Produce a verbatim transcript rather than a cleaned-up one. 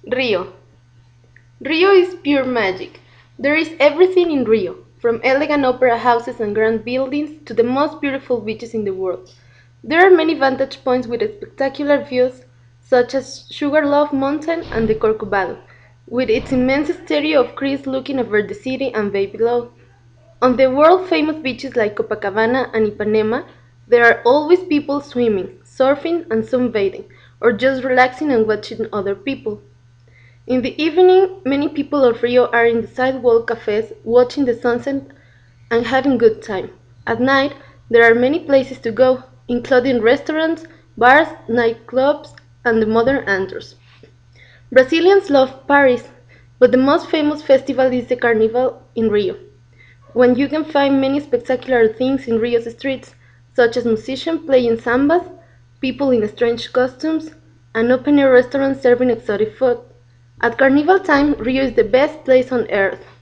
Rio. Rio is pure magic. There is everything in Rio, from elegant opera houses and grand buildings to the most beautiful beaches in the world. There are many vantage points with spectacular views, such as Sugarloaf Mountain and the Corcovado, with its immense stereo of trees looking over the city and bay below. On the world-famous beaches like Copacabana and Ipanema, there are always people swimming, surfing, and sunbathing, or just relaxing and watching other people. In the evening, many people of Rio are in the sidewalk cafes watching the sunset and having good time. At night, there are many places to go, including restaurants, bars, nightclubs, and the modern andros. Brazilians love Paris, but the most famous festival is the Carnival in Rio, when you can find many spectacular things in Rio's streets, such as musicians playing sambas, people in strange costumes, and open-air restaurants serving exotic food. At carnival time, Rio is the best place on earth.